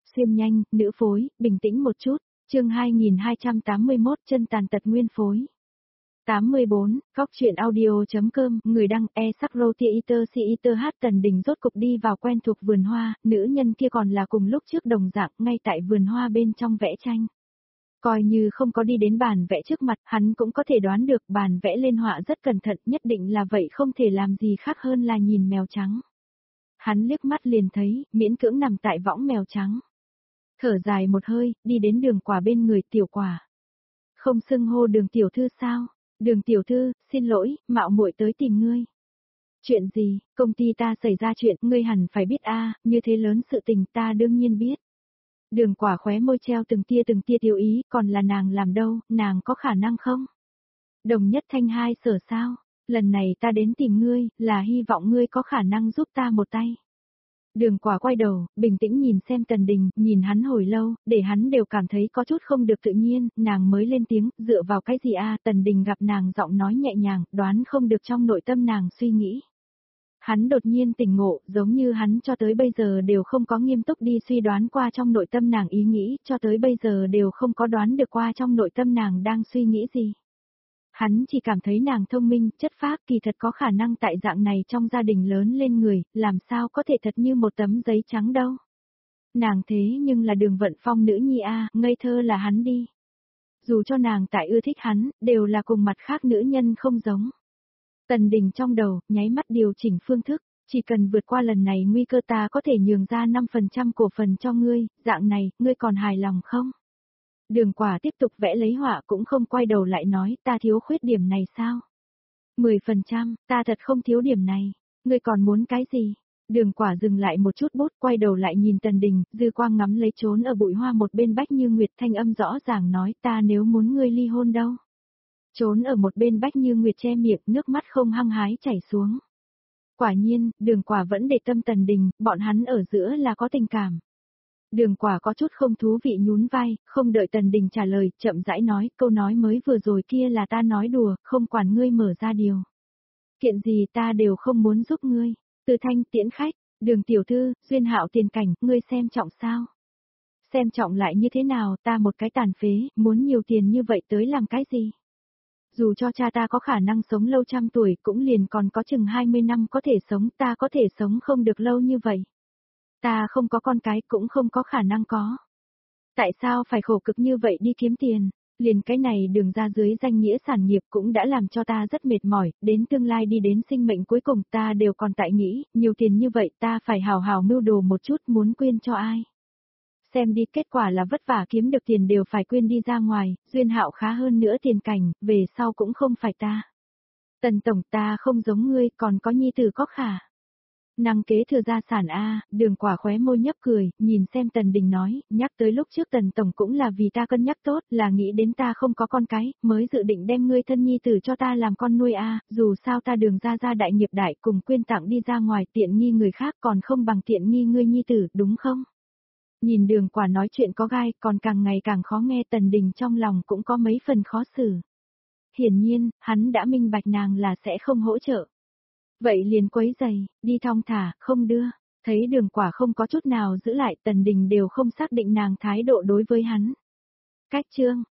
Xuyên nhanh, nữ phối, bình tĩnh một chút, chương 2281 chân tàn tật nguyên phối. 84, Góc truyện audio.com, người đăng e-sắc-rô-tia-iter-si-iter hát Tần Đình rốt cục đi vào quen thuộc vườn hoa, nữ nhân kia còn là cùng lúc trước đồng dạng ngay tại vườn hoa bên trong vẽ tranh. Coi như không có đi đến bàn vẽ trước mặt, hắn cũng có thể đoán được bàn vẽ lên họa rất cẩn thận, nhất định là vậy, không thể làm gì khác hơn là nhìn mèo trắng. Hắn liếc mắt liền thấy, miễn cưỡng nằm tại võng mèo trắng. Thở dài một hơi, đi đến Đường Quả bên người. Tiểu Quả. Không xưng hô Đường tiểu thư sao? Đường tiểu thư, xin lỗi, mạo muội tới tìm ngươi. Chuyện gì? Công ty ta xảy ra chuyện, ngươi hẳn phải biết a, như thế lớn sự tình ta đương nhiên biết. Đường Quả khóe môi treo từng tia tiêu ý, còn là nàng làm đâu, nàng có khả năng không? Đồng nhất thanh hai sở sao? Lần này ta đến tìm ngươi, là hy vọng ngươi có khả năng giúp ta một tay. Đường Quả quay đầu, bình tĩnh nhìn xem Tần Đình, nhìn hắn hồi lâu, để hắn đều cảm thấy có chút không được tự nhiên, nàng mới lên tiếng, dựa vào cái gì a? Tần Đình gặp nàng giọng nói nhẹ nhàng, đoán không được trong nội tâm nàng suy nghĩ. Hắn đột nhiên tỉnh ngộ, giống như hắn cho tới bây giờ đều không có nghiêm túc đi suy đoán qua trong nội tâm nàng ý nghĩ, cho tới bây giờ đều không có đoán được qua trong nội tâm nàng đang suy nghĩ gì. Hắn chỉ cảm thấy nàng thông minh, chất phác, kỳ thật có khả năng tại dạng này trong gia đình lớn lên người, làm sao có thể thật như một tấm giấy trắng đâu. Nàng thế nhưng là Đường Vận Phong nữ nhi a, ngây thơ là hắn đi. Dù cho nàng tại ưa thích hắn, đều là cùng mặt khác nữ nhân không giống. Tần Đình trong đầu, nháy mắt điều chỉnh phương thức, chỉ cần vượt qua lần này nguy cơ ta có thể nhường ra 5% cổ phần cho ngươi, dạng này, ngươi còn hài lòng không? Đường Quả tiếp tục vẽ lấy họa cũng không quay đầu lại nói, ta thiếu khuyết điểm này sao? 10%, ta thật không thiếu điểm này, ngươi còn muốn cái gì? Đường Quả dừng lại một chút bút, quay đầu lại nhìn Tần Đình, dư quang ngắm lấy trốn ở bụi hoa một bên Bách Như Nguyệt, thanh âm rõ ràng nói, ta nếu muốn ngươi ly hôn đâu. Trốn ở một bên Bách Như Nguyệt che miệng, nước mắt không hăng hái chảy xuống. Quả nhiên, Đường Quả vẫn để tâm Tần Đình, bọn hắn ở giữa là có tình cảm. Đường Quả có chút không thú vị nhún vai, không đợi Tần Đình trả lời, chậm rãi nói, câu nói mới vừa rồi kia là ta nói đùa, không quản ngươi mở ra điều. Kiện gì ta đều không muốn giúp ngươi. Từ Thanh tiễn khách, Đường tiểu thư, duyên hạo tiền cảnh, ngươi xem trọng sao? Xem trọng lại như thế nào, ta một cái tàn phế, muốn nhiều tiền như vậy tới làm cái gì? Dù cho cha ta có khả năng sống lâu trăm tuổi, cũng liền còn có chừng 20 năm có thể sống, ta có thể sống không được lâu như vậy. Ta không có con cái, cũng không có khả năng có. Tại sao phải khổ cực như vậy đi kiếm tiền? Liền cái này Đường ra dưới danh nghĩa sản nghiệp cũng đã làm cho ta rất mệt mỏi, đến tương lai đi đến sinh mệnh cuối cùng ta đều còn tại nghĩ, nhiều tiền như vậy ta phải hào hào mưu đồ một chút, muốn quyên cho ai. Xem đi, kết quả là vất vả kiếm được tiền đều phải quyên đi ra ngoài, duyên hạo khá hơn nữa tiền cảnh, về sau cũng không phải ta. Tần tổng, ta không giống ngươi, còn có nhi tử có khả năng kế thừa gia sản a. Đường Quả khóe môi nhấp cười, nhìn xem Tần Đình nói, nhắc tới lúc trước Tần tổng cũng là vì ta cân nhắc tốt, là nghĩ đến ta không có con cái, mới dự định đem ngươi thân nhi tử cho ta làm con nuôi a. Dù sao ta Đường gia đại nghiệp đại, cùng quyên tặng đi ra ngoài, tiện nghi người khác còn không bằng tiện nghi ngươi nhi tử, đúng không? Nhìn Đường Quả nói chuyện có gai, còn càng ngày càng khó nghe, Tần Đình trong lòng cũng có mấy phần khó xử. Hiển nhiên, hắn đã minh bạch nàng là sẽ không hỗ trợ. Vậy liền quấy giày, đi thong thả, không đưa. Thấy Đường Quả không có chút nào giữ lại, Tần Đình đều không xác định nàng thái độ đối với hắn. Cách chương,